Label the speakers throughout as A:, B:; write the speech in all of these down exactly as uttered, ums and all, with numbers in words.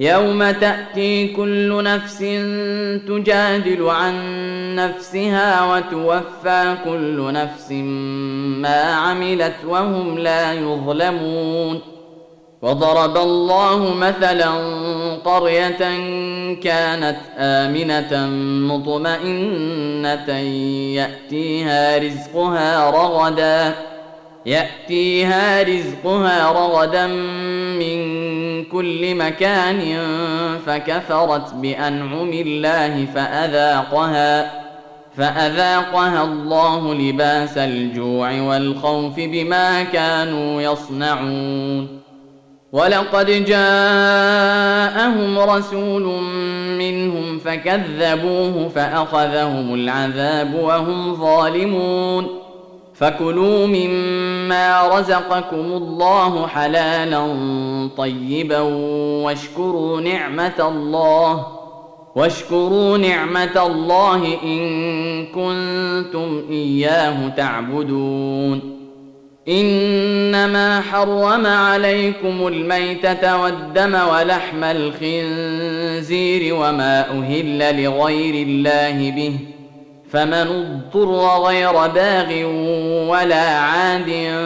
A: يوم تأتي كل نفس تجادل عن نفسها وتوفى كل نفس ما عملت وهم لا يظلمون. وضرب الله مثلا قرية كانت آمنة مطمئنة يأتيها رزقها رغدا يأتيها رزقها رغدا من كل مكان فكفرت بأنعم الله فأذاقها فأذاقها الله لباس الجوع والخوف بما كانوا يصنعون. ولقد جاءهم رسول منهم فكذبوه فأخذهم العذاب وهم ظالمون. فكلوا مما رزقكم الله حلالا طيبا واشكروا نعمة الله واشكروا نعمة الله إن كنتم إياه تعبدون. إنما حرم عليكم الميتة والدم ولحم الخنزير وما أهل لغير الله به فمن اضطر غير باغ ولا عاد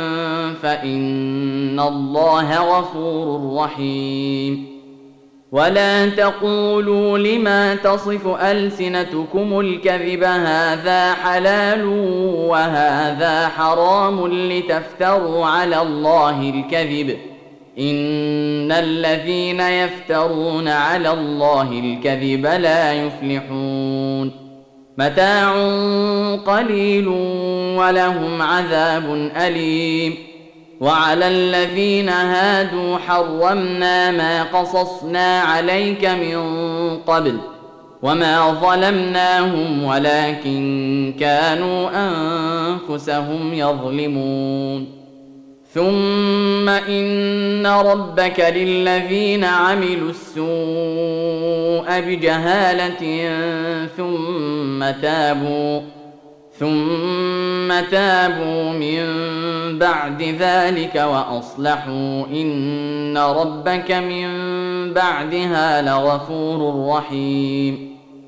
A: فإن الله غفور رحيم. ولا تقولوا لما تصف ألسنتكم الكذب هذا حلال وهذا حرام لتفتروا على الله الكذب إن الذين يفترون على الله الكذب لا يفلحون. متاع قليل ولهم عذاب أليم. وعلى الذين هادوا حرمنا ما قصصنا عليك من قبل وما ظلمناهم ولكن كانوا أنفسهم يظلمون. ثم إن ربك للذين عملوا السوء بجهالة ثم تابوا ثم تابوا من بعد ذلك وأصلحوا إن ربك من بعدها لغفور رحيم.